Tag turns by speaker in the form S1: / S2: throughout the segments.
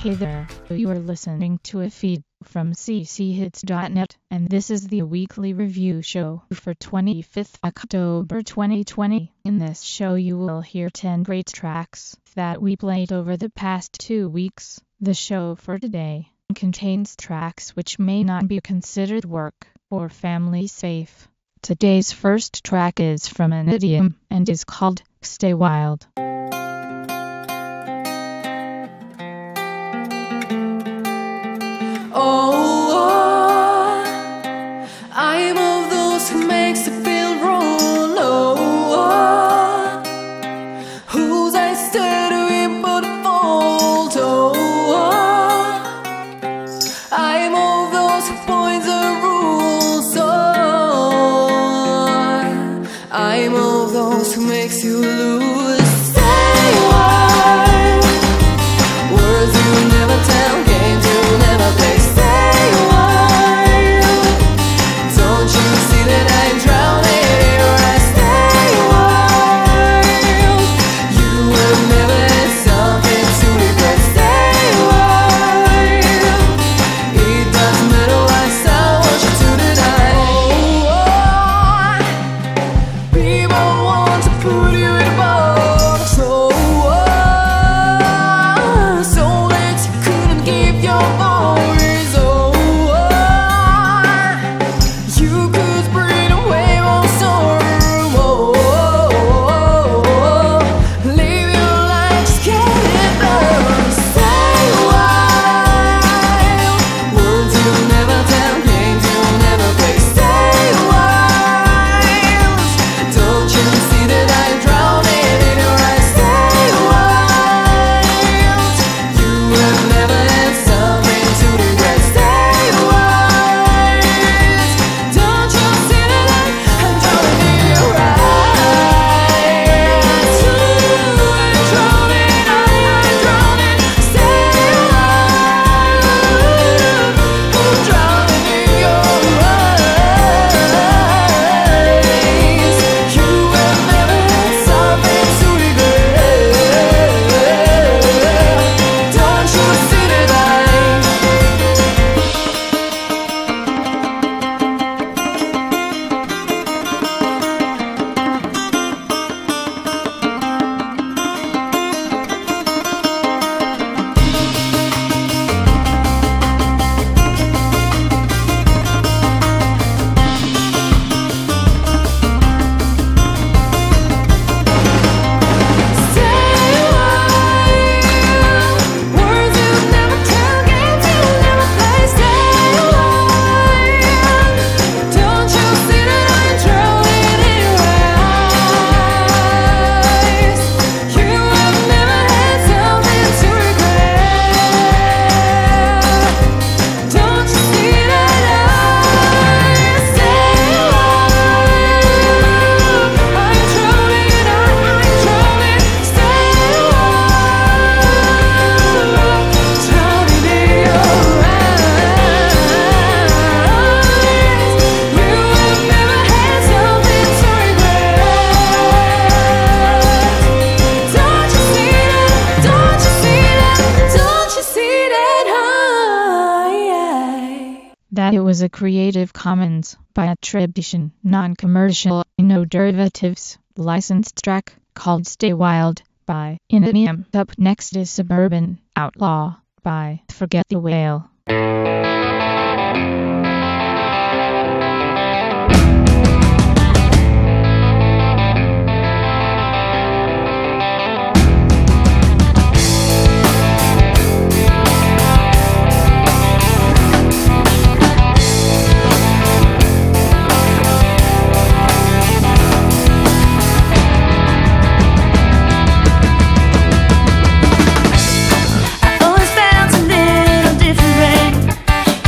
S1: Hey there, you are listening to a feed from cchits.net, and this is the weekly review show for 25th October 2020. In this show you will hear 10 great tracks that we played over the past 2 weeks. The show for today contains tracks which may not be considered work or family safe. Today's first track is from An Idiom and is called Stay Wild.
S2: I'm of those who makes it feel wrong. Whose I stay to him but fault. I'm of those who points the rules. I'm of those who makes you lose. Stay wild. Words you never tell, games you never play. Stay wild. Don't you see that I'm drowning in your eyes? Stay wild. You will never have something to regret. Stay wild. It doesn't matter what I want you to deny. People want to put you in a box. So that you couldn't give your voice. You could bring away all sorrow. Live your life, just get it done. Stay wild. Words you never tell, games you never play. Stay wild. Don't you see that I'm drowning in your eyes? Stay wild. You have never had something to regret. Stay wild. Don't you see that I'm drowning in your eyes? I'm drowning. Stay wild. I'm drowning in your eyes. You have never had something to regret. Don't you see that words you never tell, games you never play. Stay wild. Don't you see that I'm drowning in your eyes? You have never had something to regret. Don't you see that stay wild. I'm drowning. Stay wild. Drowning in your eyes. You have never had something to regret. Don't you see that? Don't you see that? Don't you see that?
S1: That it was a Creative Commons by attribution, non-commercial, no derivatives, licensed track called Stay Wild by An Idiom. Up next is Suburban Outlaw by Forget the Whale.
S3: Always felt a little different.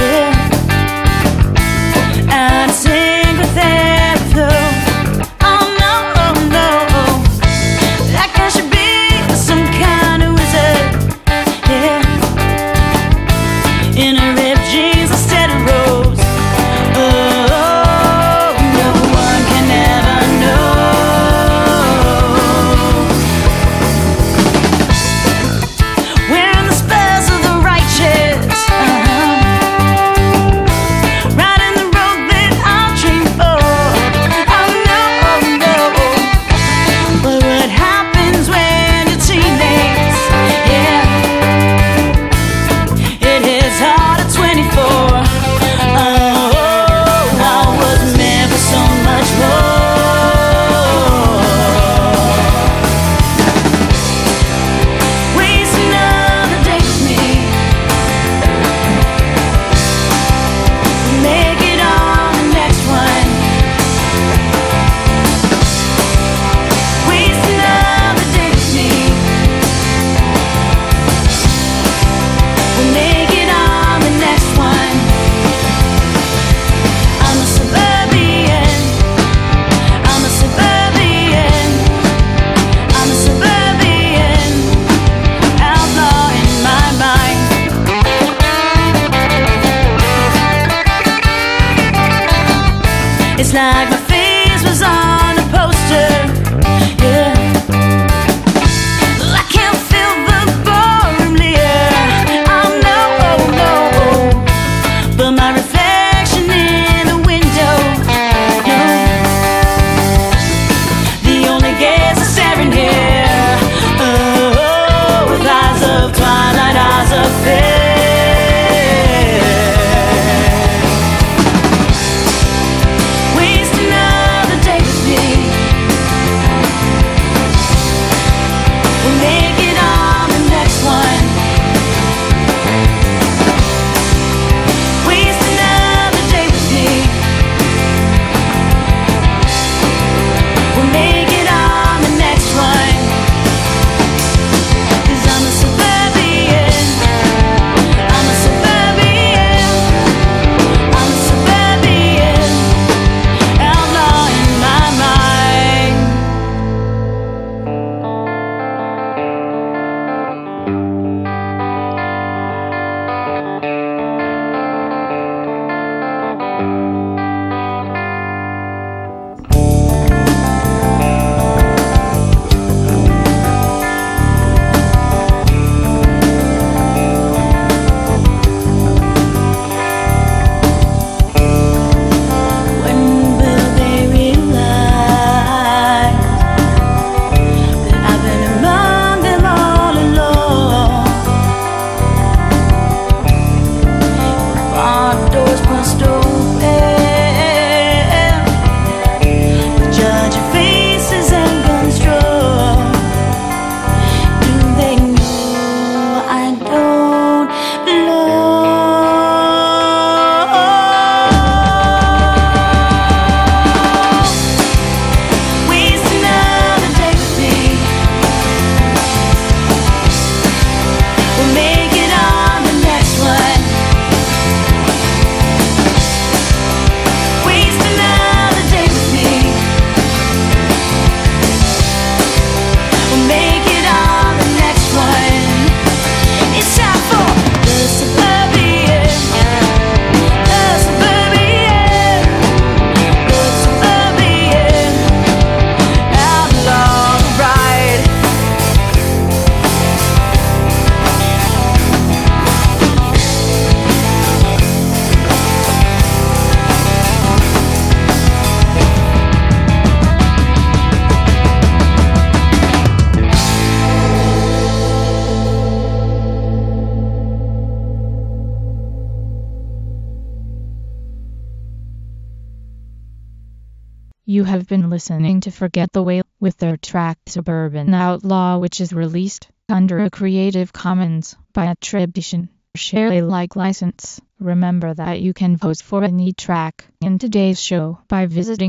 S1: You have been listening to Forget the Whale with their track Suburban Outlaw, which is released under a Creative Commons by attribution, share Alike license. Remember that you can vote for any track in today's show by visiting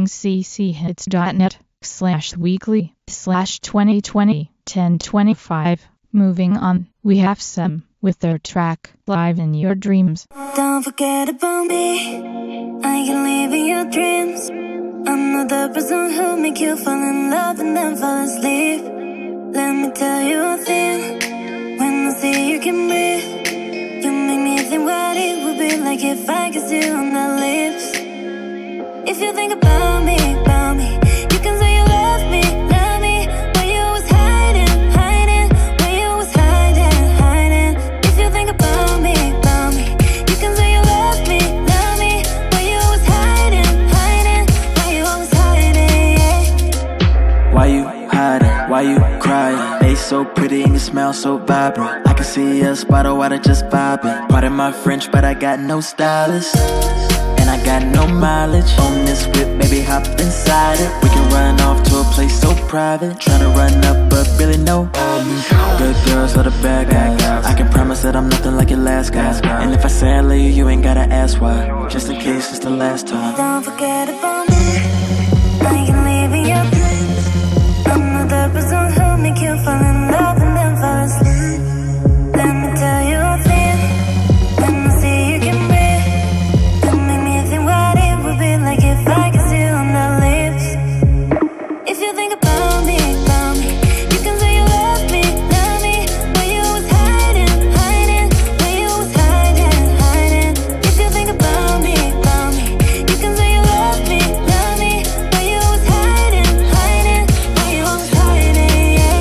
S1: cchits.net/weekly/2020-1025. Moving on, we have Sem with their track Live in Your Dreams.
S3: Don't forget about me, I can live in your dreams. I'm not the person who make you fall in love and then fall asleep. Let me tell you a thing, when I see you can breathe, you make me think what it would be like if I kissed you on the lips. If you think about me, you can say you love me, where you was hiding, where you was hiding. If you think about me, you can say you love me, where you was hiding, where you was hiding, yeah.
S4: Why you hiding? Why you crying? Face so pretty and you smell so vibrant. I can see us by the water just vibing. Pardon my French, but I got no stylist, and I got no mileage on this whip, baby, hop inside it. We can run off to a place so private. Tryna run up, but really no. Good girls are the bad guys. I can promise that I'm nothing like your last guy. And if I say I love you, you ain't gotta ask why. Just in case it's the last time.
S3: Don't forget about me, I can live in your dreams. I'm not the person who make you fall in love and then fall asleep. Let me tell you a thing, when I see you can breathe, you make me think what it would be like if I kissed you on the lips. If you think about me, you can say you love me, where you was hiding, where you was hiding. If you think about me, you can say you love me, where you was hiding, where you was hiding, yeah.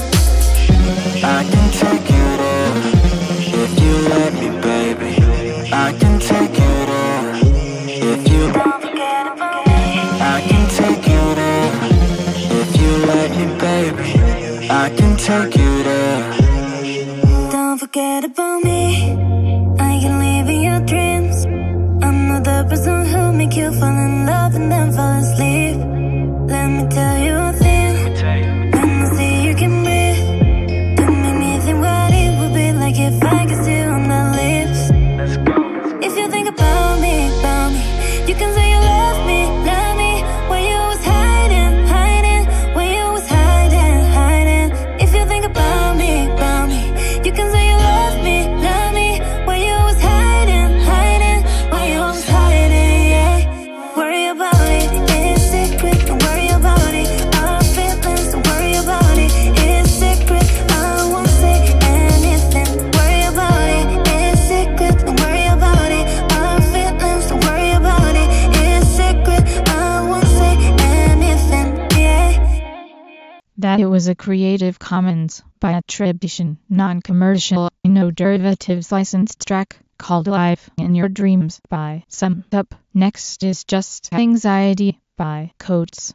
S4: I can take you there if you let me, baby. I can take you there if you.
S3: Don't forget about me,
S4: I can take you there if you let me, baby. I can take you there.
S3: don't forget about me, I can live in your dreams. I'm not the person who make you fall in love and then fall asleep. Let me tell you a thing, when I see you can breathe, you make me think what it would be like if I kissed you on the lips. If you think about me, you can say you love me, where you was hiding, where you was hiding. If you think about me, you can say you love me, where you was hiding, where you was hiding, yeah. Worry about it, it's secret, don't worry about it. Our feelings, don't worry about it, it's secret, I won't say anything. Worry about it, it's secret, don't worry about it. Our feelings, don't worry about it, it's secret, I won't say anything, yeah.
S1: That it was a Creative Commons by attribution, non-commercial, no derivatives licensed track called Live in Your Dreams by Sum Up. Next is Just Anxiety by Coates.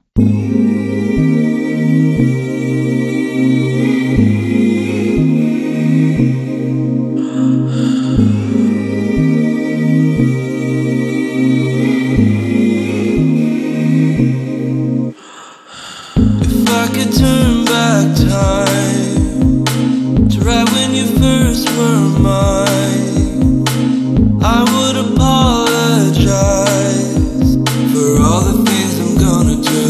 S5: If I could turn back time to right when you first were mine, I would apologize for all the things I'm gonna do.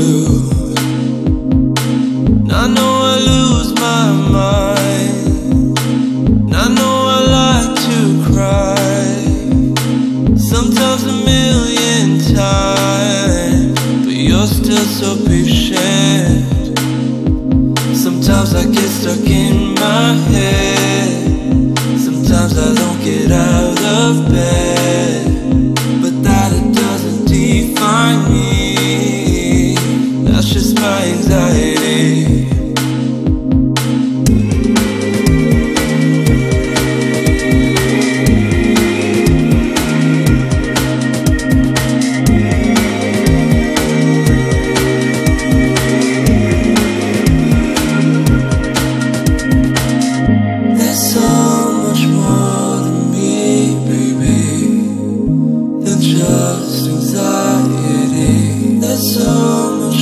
S5: And I know I lose my mind, and I know I like to cry, sometimes a million times, but you're still so patient. Sometimes I get stuck in my head, sometimes I don't get out of bed, but that it doesn't define me, that's just my anxiety. There's so much more to me, baby, than just anxiety. There's so much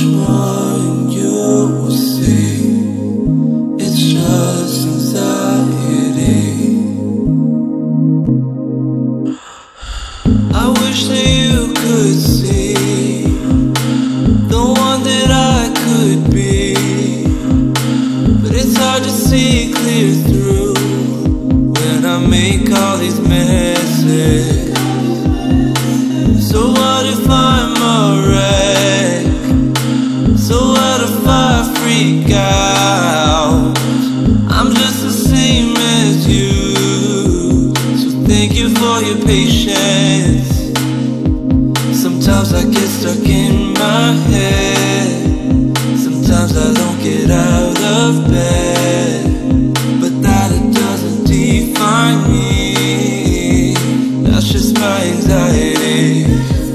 S5: butterfly freak out. I'm just the same as you, so thank you for your patience. Sometimes I get stuck in my head, sometimes I don't get out of bed, but that it doesn't define me, that's just my anxiety.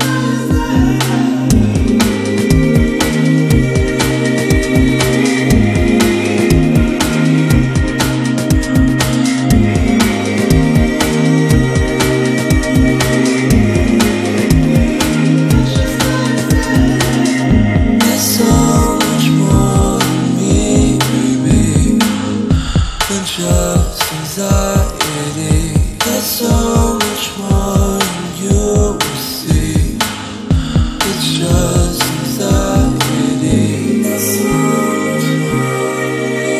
S5: Just anxiety. There's so much more than you will see. It's just anxiety. There's so much more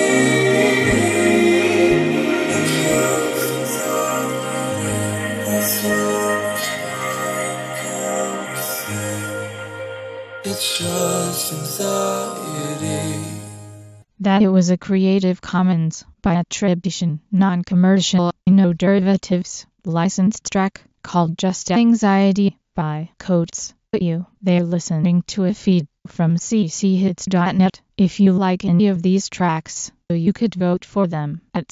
S5: it's just anxiety.
S1: That it was a Creative Commons by attribution, non-commercial, no derivatives, licensed track called Just Anxiety by Coates. They're listening to a feed from cchits.net. If you like any of these tracks, you could vote for them at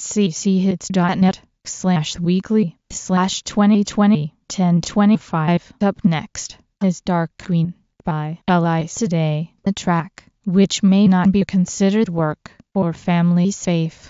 S1: cchits.net/weekly/2020-1025. Up next is Dark Queen by Elise Day, the track which may not be considered work or family safe.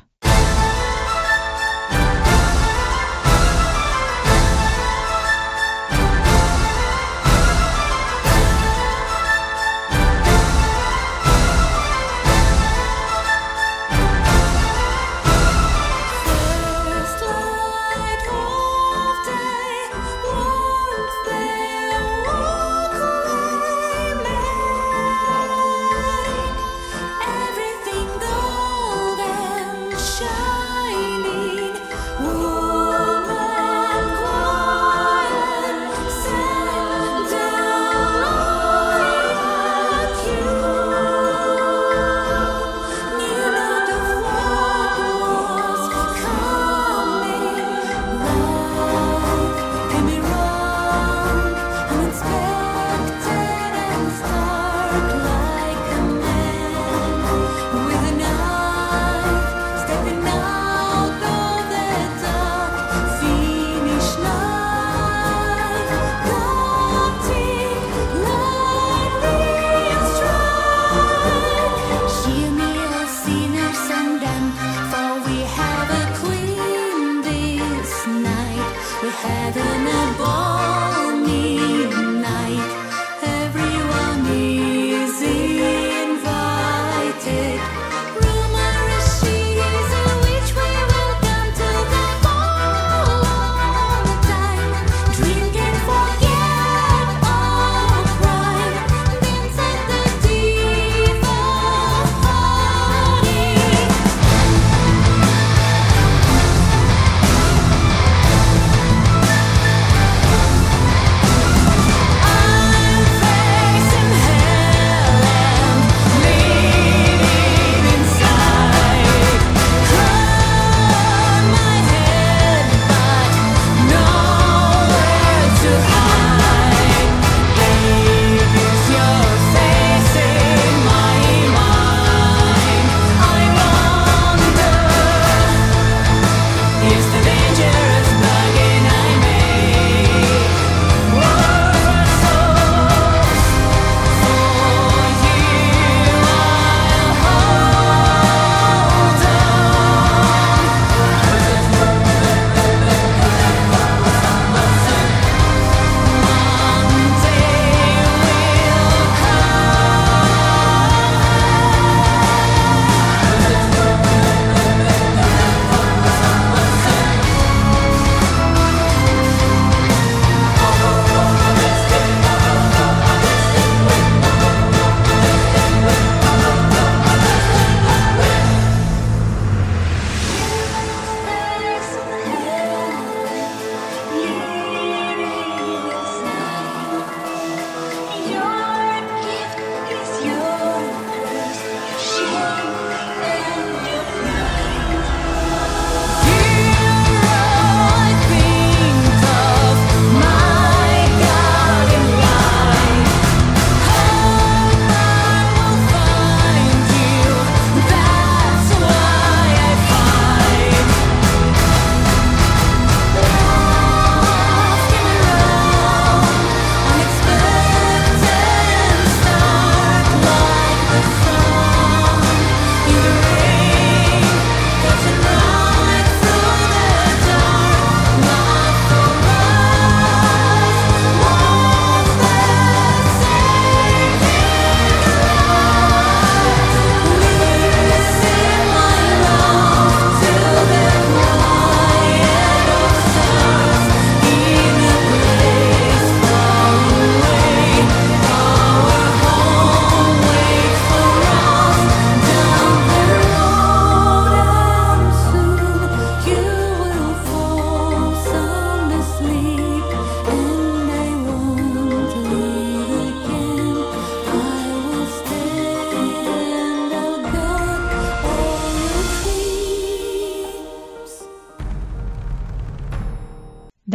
S3: Everything golden.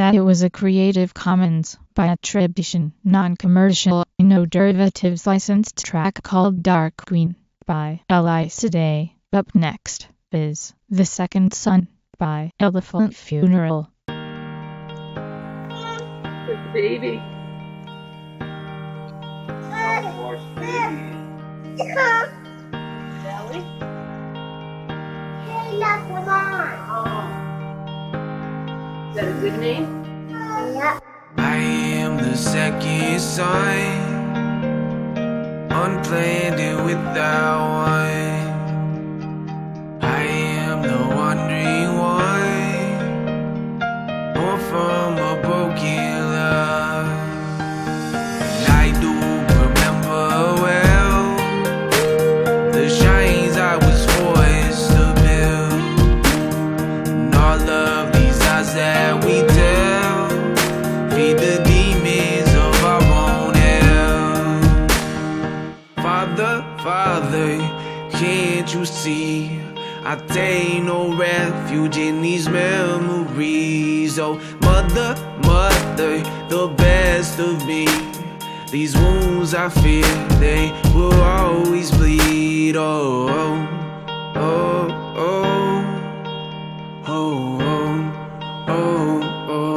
S1: that it was a Creative Commons by attribution, non-commercial, no derivatives licensed track called Dark Queen by Elisa Day. Up next is The Second Son by Elephant Funeral.
S6: Baby. Belly?
S7: Hey, look, come on.
S6: Is that a good name?
S7: Yeah.
S5: I am the second son, unplanned and without one. I am the wandering one, born from a broken love. And I do remember well the shrines I was forced to build, and all of these eyes that we tell feed the demons of our own hell. Father, Father, can't you see? I take no refuge in these memories. Oh, Mother, Mother, the best of me. These wounds I fear, they will always bleed. Oh, oh, oh, oh, oh, oh, oh,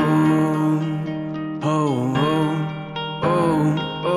S5: oh, oh, oh,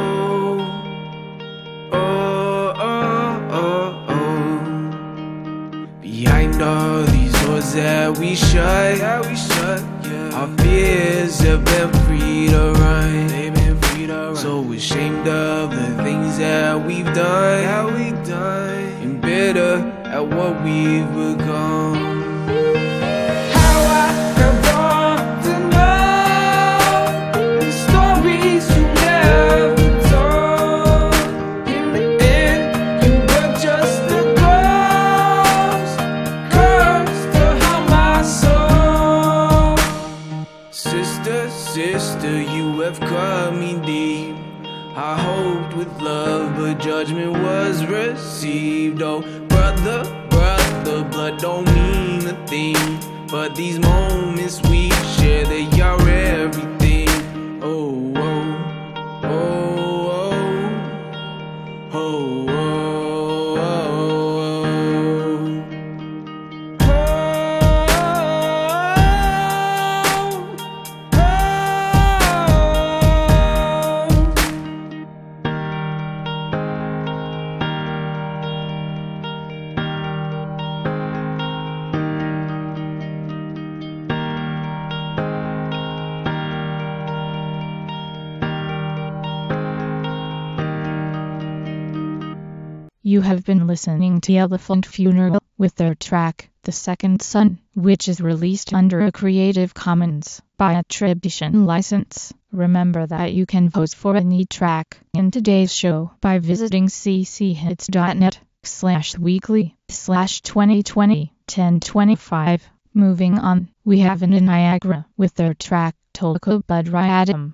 S5: oh, oh, oh. Behind all these doors that we shut, yeah, our fears have been free to run. They've been free to run. So ashamed of the things that we've done, and bitter at what we've become. How I have gone to know the stories you never told. In the end, you were just a ghost, curse to harm my soul. Sister, sister, you have cut me deep. I hoped with love, but judgment was received. Oh, brother, brother, blood don't mean a thing, but these moments we share, they are everything. Oh, oh, oh, oh, oh, oh,
S1: You have been listening to Elephant Funeral with their track, The Second Son, which is released under a Creative Commons by attribution license. Remember that you can vote for any track in today's show by visiting cchits.net/weekly/2020-1025. Moving on, we have in Niagara with their track, Tolka Budryadam.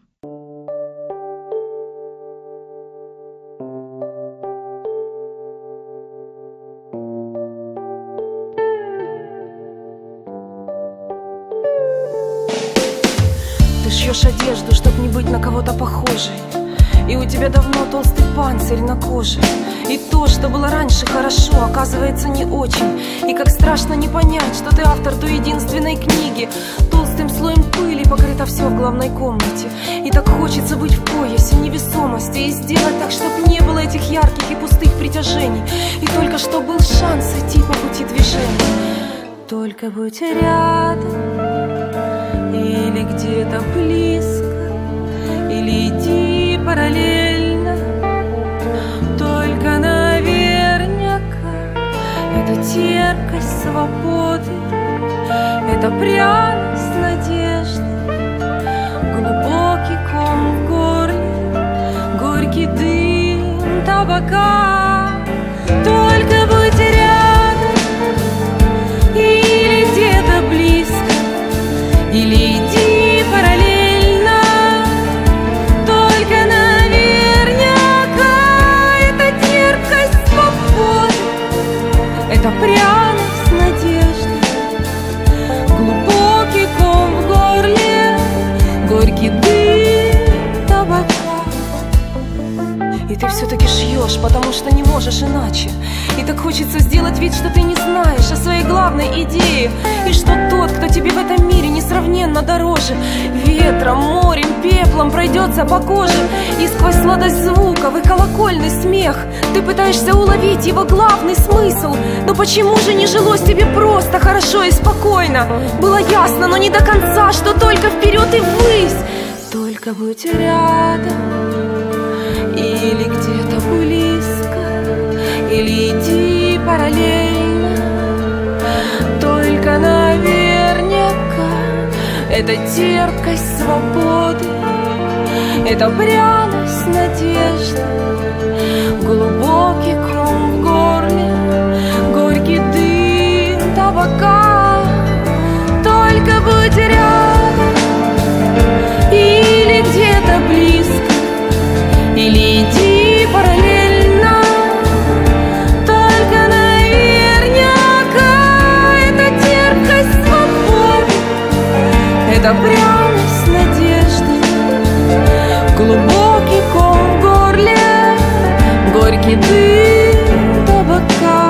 S8: Ты шьешь одежду, чтоб не быть на кого-то похожей, и у тебя давно толстый панцирь на коже. И то, что было раньше хорошо, оказывается не очень. И как страшно не понять, что ты автор той единственной книги. Толстым слоем пыли покрыто все в главной комнате. И так хочется быть в поясе невесомости и сделать так, чтоб не было этих ярких и пустых притяжений. И только что был шанс идти по пути движения. Только будь рядом или где-то близко, или иди параллельно. Только наверняка это терпкость свободы, это пряность надежды, глубокий ком в горле, горький дым табака. Только будь рядом или где-то близко, или иди параллельно. Только наверняка это терпкость свободы, это пряность надежды, глубокий ком в горле, можешь иначе. И так хочется сделать вид, что ты не знаешь о своей главной идее, и что тот, кто тебе в этом мире несравненно дороже, ветром, морем, пеплом пройдется по коже, и сквозь сладость звуков и колокольный смех ты пытаешься уловить его главный смысл. Но почему же не жилось тебе просто, хорошо и спокойно? Было ясно, но не до конца, что только вперед и ввысь. Только будь рядом, или где-то близко, или иди параллельно. Только наверняка это терпкость свободы, это пряность надежды, глубокий ком в горле, горький дым табака. Только будь рядом, или где-то близко, или иди параллельно. Только наверняка это терпкость свободы, это пряность надежды, глубокий ком в горле, горький дым табака.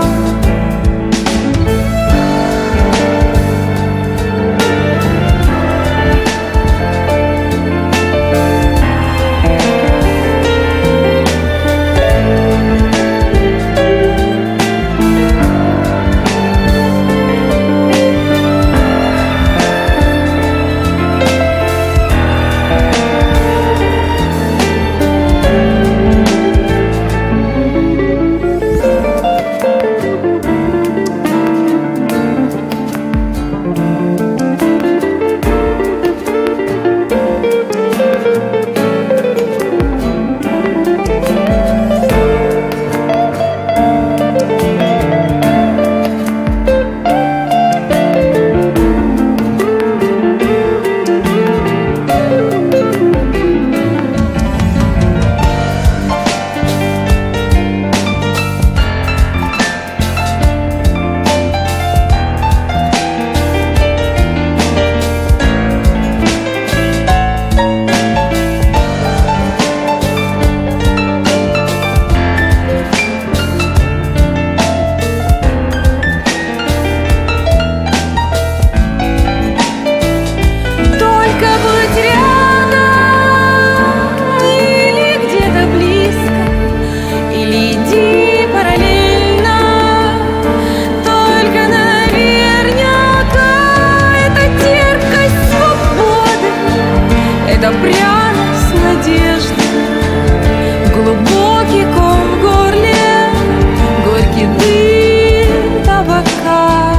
S8: Это пряность надежды, глубокий ком в горле, горький дым табака.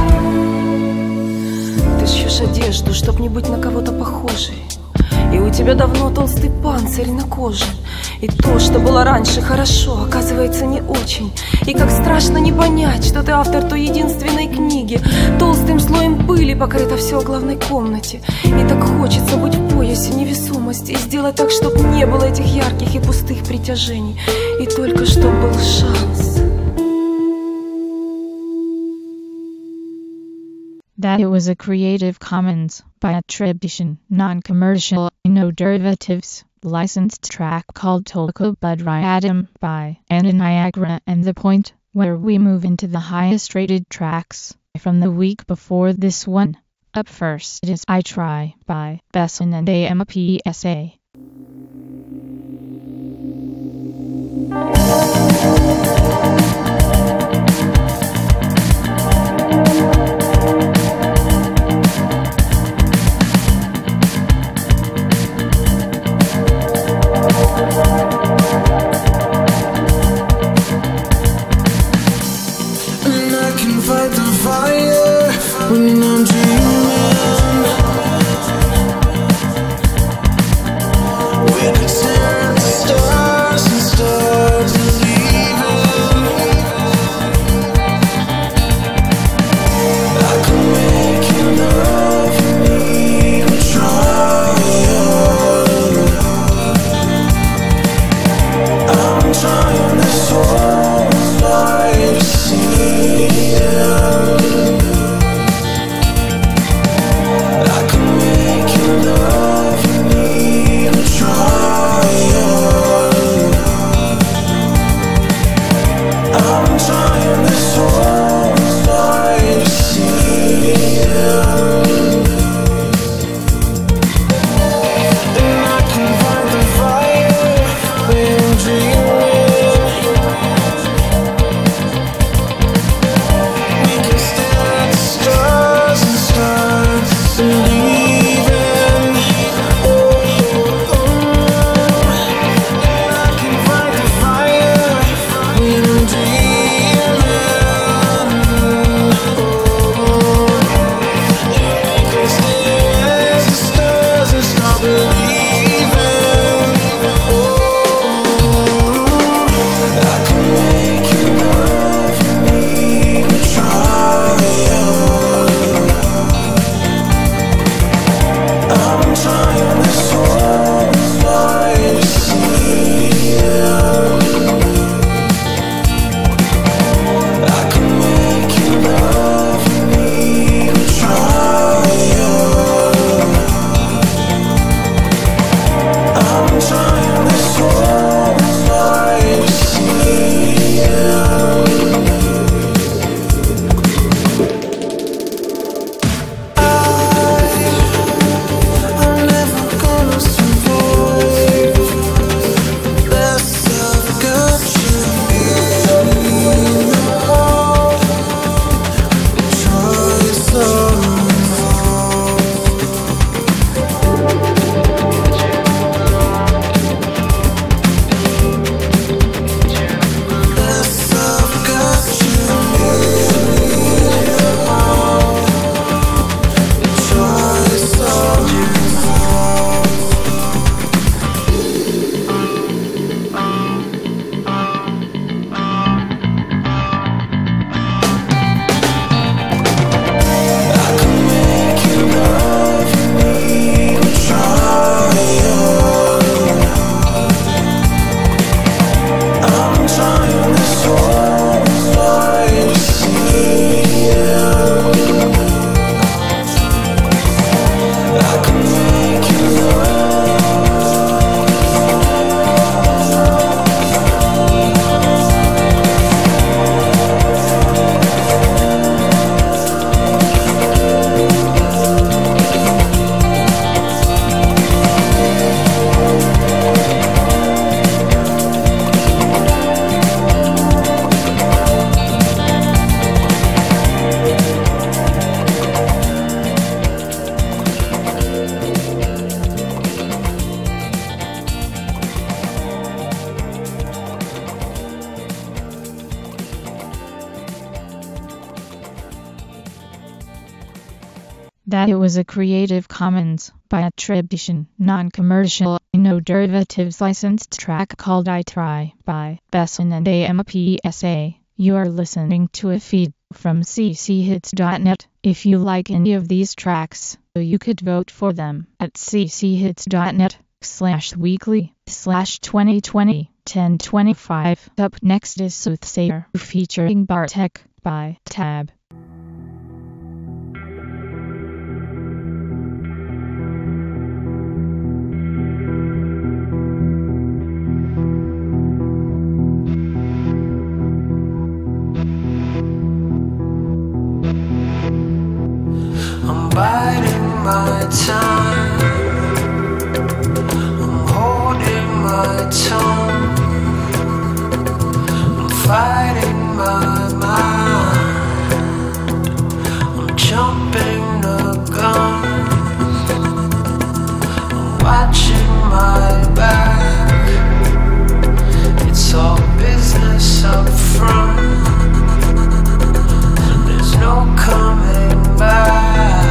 S8: Ты шьешь одежду, чтоб не быть на кого-то похожей, и у тебя давно толстый панцирь на коже. И то, что было раньше хорошо, оказывается не очень. И как страшно не понять, что ты автор той единственной книги. Толстым слоем пыли покрыто все в главной комнате. И так хочется быть в поясе невесомости и сделать так, чтобы не было этих ярких и пустых притяжений. И только чтоб был шанс.
S1: That it was a Creative Commons by attribution, non-commercial, no derivatives, licensed track called Tolka Budryadam by Anna Niagara, and the point where we move into the highest rated tracks from the week before this one. Up first is I Try by Besson and AMPSA.
S5: And I can fight the fire when I'm dreaming. We could turn the stars and start believing. I can make you love me, but I'm trying this whole life to see it.
S1: That it was a Creative Commons by attribution, non-commercial, no derivatives licensed track called I Try by Besson and AMPSA. You are listening to a feed from cchits.net. If you like any of these tracks, you could vote for them at cchits.net/weekly/2020-1025. Up next is Soothsayer featuring Bartek by Tab.
S5: Biding my time, I'm holding my tongue, I'm fighting my mind, I'm jumping the gun, I'm watching my back, it's all business up front, there's no coming back.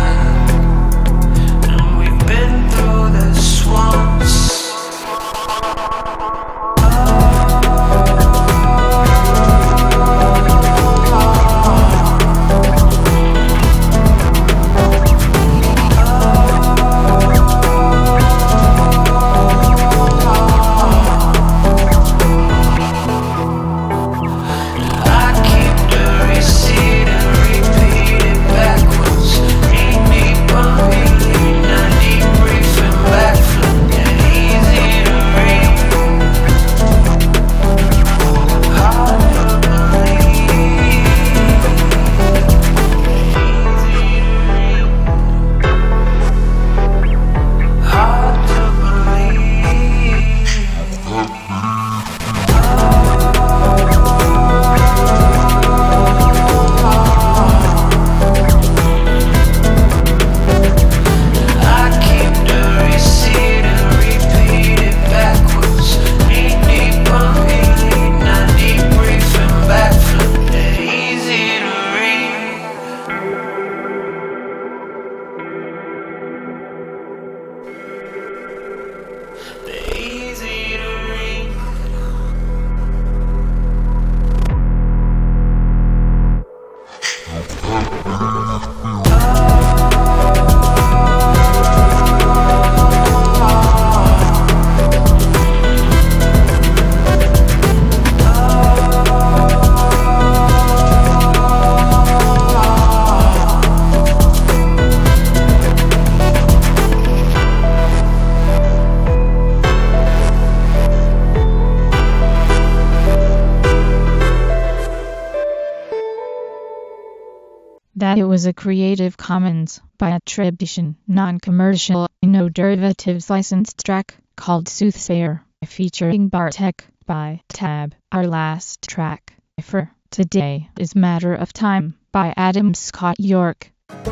S1: That it was a Creative Commons by attribution, non-commercial, no derivatives licensed track called Soothsayer featuring Bartek by Tab. Our last track for today is Matter of Time by Adam Scott York.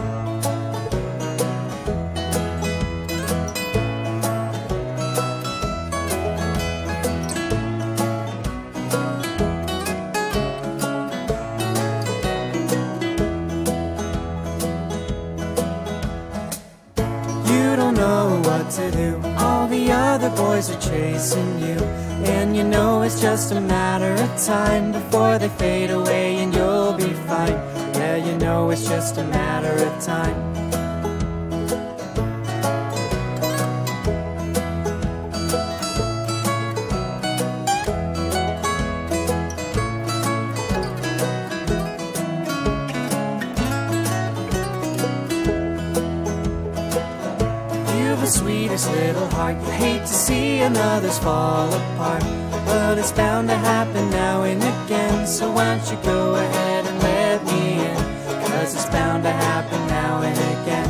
S9: To do. All the other boys are chasing you, and you know it's just a matter of time before they fade away and you'll be fine. Yeah, you know it's just a matter of time. The sweetest little heart, you hate to see another's fall apart, but it's bound to happen now and again. So why don't you go ahead and let me in, 'cause it's bound to happen now and again.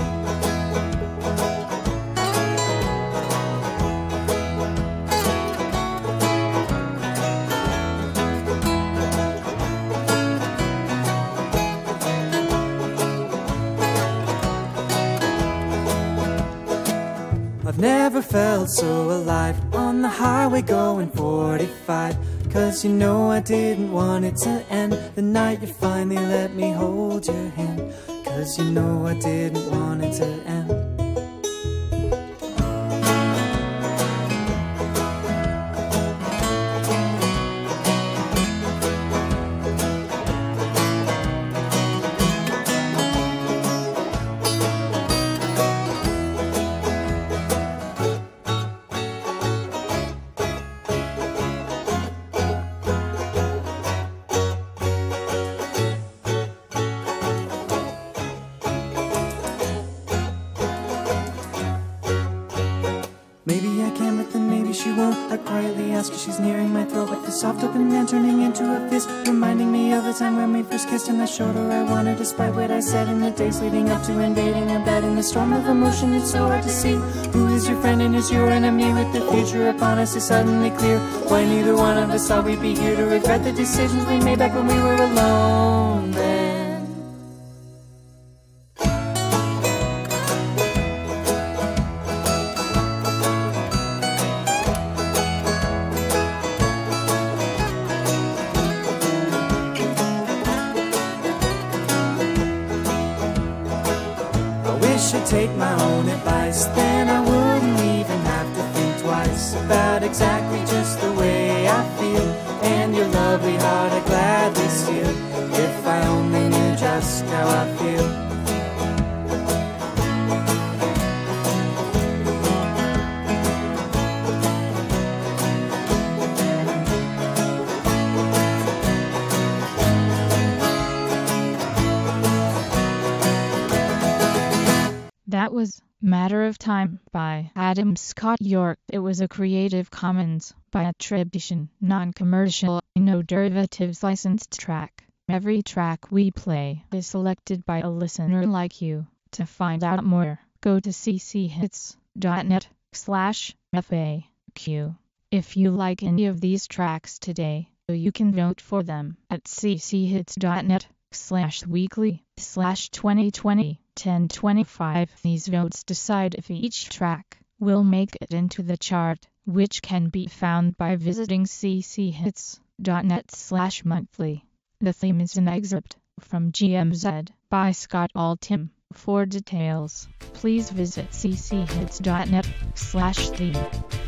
S9: I've never felt so alive on the highway going 45, 'cause you know I didn't want it to end the night you finally let me hold your hand. 'cause you know I didn't want it to end. Maybe I can, but then maybe she won't. I quietly ask her, she's nearing my throat with the soft open hand turning into a fist, reminding me of the time when we first kissed. And I showed her I wanted, despite what I said in the days leading up to invading a bed. In the storm of emotion, it's so hard to see who is your friend and who's your enemy. With the future upon us, it's suddenly clear why neither one of us thought we'd be here to regret the decisions we made back when we were alone then. Should take my own advice, then I wouldn't even have to think twice about exactly just the way I feel. And your lovely heart I'd gladly steal if I only knew just how I feel.
S1: That was Matter of Time by Adam Scott York. It was a Creative Commons by attribution, non-commercial, no derivatives licensed track. Every track we play is selected by a listener like you. To find out more, go to cchits.net/FAQ. If you like any of these tracks today, you can vote for them at cchits.net/weekly/2020-1025. These votes decide if each track will make it into the chart, which can be found by visiting cchits.net/monthly. The theme is an excerpt from GMZ by Scott Altham. For details, please visit cchits.net/theme.